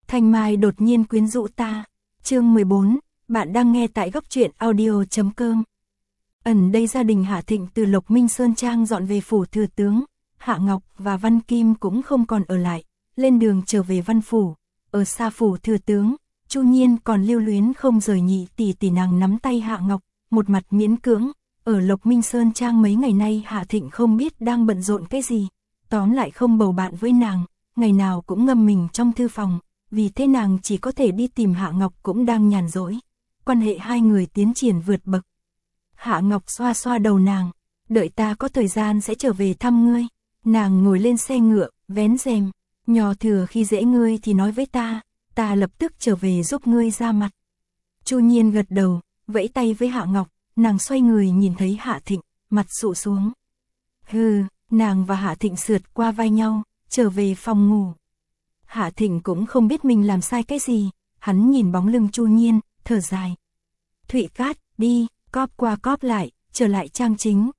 Thanh Mai đột nhiên quyến rũ ta. Chương 14, bạn đang nghe tại góc truyện audio.com. Ẩn đây gia đình Hạ Thịnh từ Lộc Minh Sơn Trang dọn về phủ thừa tướng, Hạ Ngọc và Văn Kim cũng không còn ở lại, lên đường trở về văn phủ. Ở xa phủ thừa tướng, Chu Nhiên còn lưu luyến không rời nhị tỷ tỷ nàng nắm tay Hạ Ngọc, một mặt miễn cưỡng. Ở Lộc Minh Sơn Trang mấy ngày nay Hạ Thịnh không biết đang bận rộn cái gì, tóm lại không bầu bạn với nàng, ngày nào cũng ngâm mình trong thư phòng, vì thế nàng chỉ có thể đi tìm Hạ Ngọc cũng đang nhàn rỗi. Quan hệ hai người tiến triển vượt bậc. Hạ Ngọc xoa xoa đầu nàng, đợi ta có thời gian sẽ trở về thăm ngươi. Nàng ngồi lên xe ngựa, vén rèm, nhỏ thừa khi dễ ngươi thì nói với ta lập tức trở về giúp ngươi ra mặt. Chu Nhiên gật đầu, vẫy tay với Hạ Ngọc, nàng xoay người nhìn thấy Hạ Thịnh, mặt sụ xuống. Hừ, nàng và Hạ Thịnh sượt qua vai nhau, trở về phòng ngủ. Hạ Thịnh cũng không biết mình làm sai cái gì, hắn nhìn bóng lưng Chu Nhiên, thở dài. Thụy Cát, đi, cóp qua cóp lại, trở lại trang chính.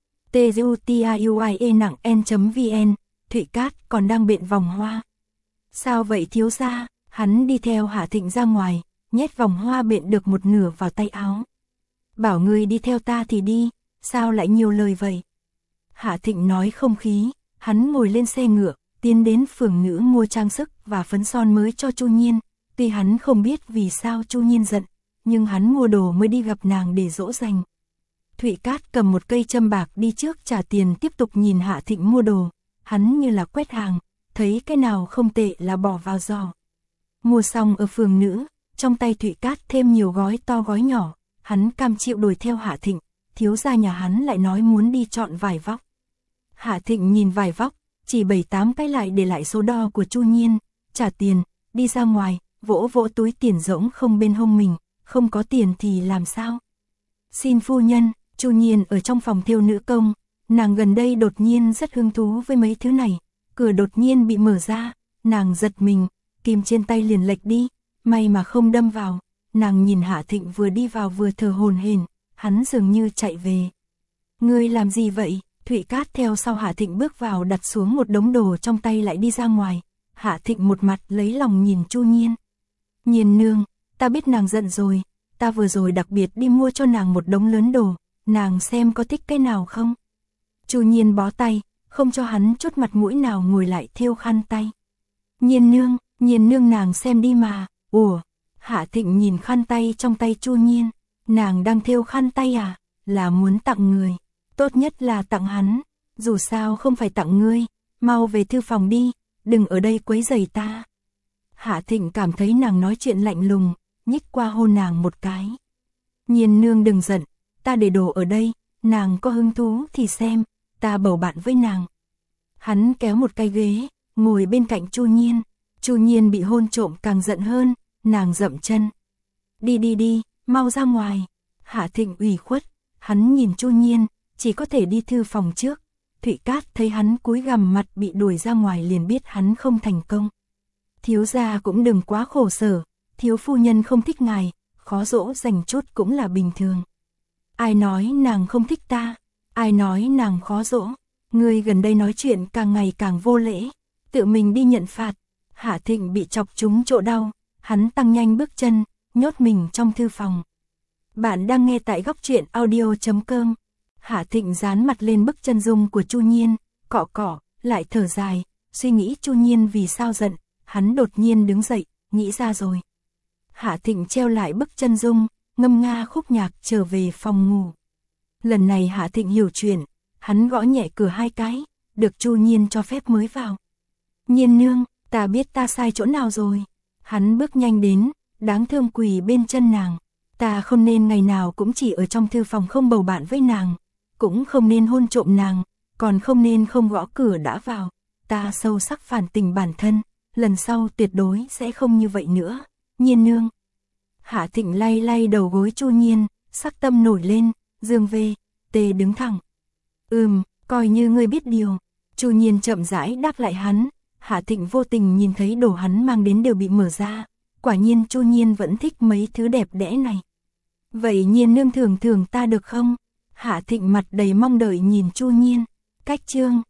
TUTIUIE nặng N.vn, Thụy Cát còn đang bện vòng hoa. Sao vậy thiếu gia? Hắn đi theo Hạ Thịnh ra ngoài, nhét vòng hoa bện được một nửa vào tay áo. Bảo ngươi đi theo ta thì đi, sao lại nhiều lời vậy? Hạ Thịnh nói không khí, hắn ngồi lên xe ngựa, tiến đến phường nữ mua trang sức và phấn son mới cho Chu Nhiên. Tuy hắn không biết vì sao Chu Nhiên giận, nhưng hắn mua đồ mới đi gặp nàng để dỗ dành. Thụy Cát cầm một cây châm bạc đi trước trả tiền, tiếp tục nhìn Hạ Thịnh mua đồ. Hắn như là quét hàng, thấy cái nào không tệ là bỏ vào giỏ. Mua xong ở phường nữ, trong tay Thụy Cát thêm nhiều gói to gói nhỏ, hắn cam chịu đuổi theo Hạ Thịnh. Thiếu gia nhà hắn lại nói muốn đi chọn vải vóc. Hạ Thịnh nhìn vải vóc, chỉ 7-8 cái lại để lại số đo của Chu Nhiên, trả tiền, đi ra ngoài, vỗ vỗ túi tiền rỗng không bên hông mình, không có tiền thì làm sao? Xin phu nhân. Chu Nhiên ở trong phòng thêu nữ công, nàng gần đây đột nhiên rất hứng thú với mấy thứ này, cửa đột nhiên bị mở ra, nàng giật mình, kim trên tay liền lệch đi, may mà không đâm vào. Nàng nhìn Hạ Thịnh vừa đi vào vừa thở hổn hển, hắn dường như chạy về. Ngươi làm gì vậy? Thụy Cát theo sau Hạ Thịnh bước vào, đặt xuống một đống đồ trong tay lại đi ra ngoài. Hạ Thịnh một mặt lấy lòng nhìn Chu Nhiên. Nhiên nương, ta biết nàng giận rồi, ta vừa rồi đặc biệt đi mua cho nàng một đống lớn đồ, nàng xem có thích cái nào không? Chu Nhiên bó tay, không cho hắn chút mặt mũi nào, ngồi lại thêu khăn tay. Nhiên nương nàng xem đi mà. Ủa? Hạ Thịnh nhìn khăn tay trong tay Chu Nhiên, nàng đang thêu khăn tay à? Là muốn tặng người, tốt nhất là tặng hắn, dù sao không phải tặng ngươi, mau về thư phòng đi, đừng ở đây quấy rầy ta. Hạ Thịnh cảm thấy nàng nói chuyện lạnh lùng, nhích qua hôn nàng một cái. Nhiên nương đừng giận, ta để đồ ở đây, nàng có hứng thú thì xem, ta bầu bạn với nàng. Hắn kéo một cái ghế, ngồi bên cạnh Chu Nhiên. Chu Nhiên bị hôn trộm càng giận hơn, nàng dậm chân. Đi, mau ra ngoài. Hạ Thịnh ủy khuất, hắn nhìn Chu Nhiên, chỉ có thể đi thư phòng trước. Thụy Cát thấy hắn cúi gằm mặt bị đuổi ra ngoài liền biết hắn không thành công. Thiếu gia cũng đừng quá khổ sở, thiếu phu nhân không thích ngài, khó dỗ dành chút cũng là bình thường. Ai nói nàng không thích ta? Ai nói nàng khó dỗ? Ngươi gần đây nói chuyện càng ngày càng vô lễ, tự mình đi nhận phạt. Hạ Thịnh bị chọc trúng chỗ đau, hắn tăng nhanh bước chân, nhốt mình trong thư phòng. Bạn đang nghe tại góc truyện audio.com. Hạ Thịnh dán mặt lên bức chân dung của Chu Nhiên, cọ, lại thở dài, suy nghĩ Chu Nhiên vì sao giận. Hắn đột nhiên đứng dậy, nghĩ ra rồi. Hạ Thịnh treo lại bức chân dung, ngâm nga khúc nhạc trở về phòng ngủ. Lần này Hạ Thịnh hiểu chuyện, hắn gõ nhẹ cửa 2 cái, được Chu Nhiên cho phép mới vào. Nhiên nương, ta biết ta sai chỗ nào rồi. Hắn bước nhanh đến, đáng thương quỳ bên chân nàng. Ta không nên ngày nào cũng chỉ ở trong thư phòng không bầu bạn với nàng, cũng không nên hôn trộm nàng, còn không nên không gõ cửa đã vào. Ta sâu sắc phản tình bản thân, lần sau tuyệt đối sẽ không như vậy nữa. Nhiên nương. Hạ Thịnh lay đầu gối Chu Nhiên, sắc tâm nổi lên, dương về, tê đứng thẳng. Coi như ngươi biết điều. Chu Nhiên chậm rãi đáp lại hắn. Hạ Thịnh vô tình nhìn thấy đồ hắn mang đến đều bị mở ra. Quả nhiên Chu Nhiên vẫn thích mấy thứ đẹp đẽ này. Vậy Nhiên nương thưởng ta được không? Hạ Thịnh mặt đầy mong đợi nhìn Chu Nhiên. Cách chương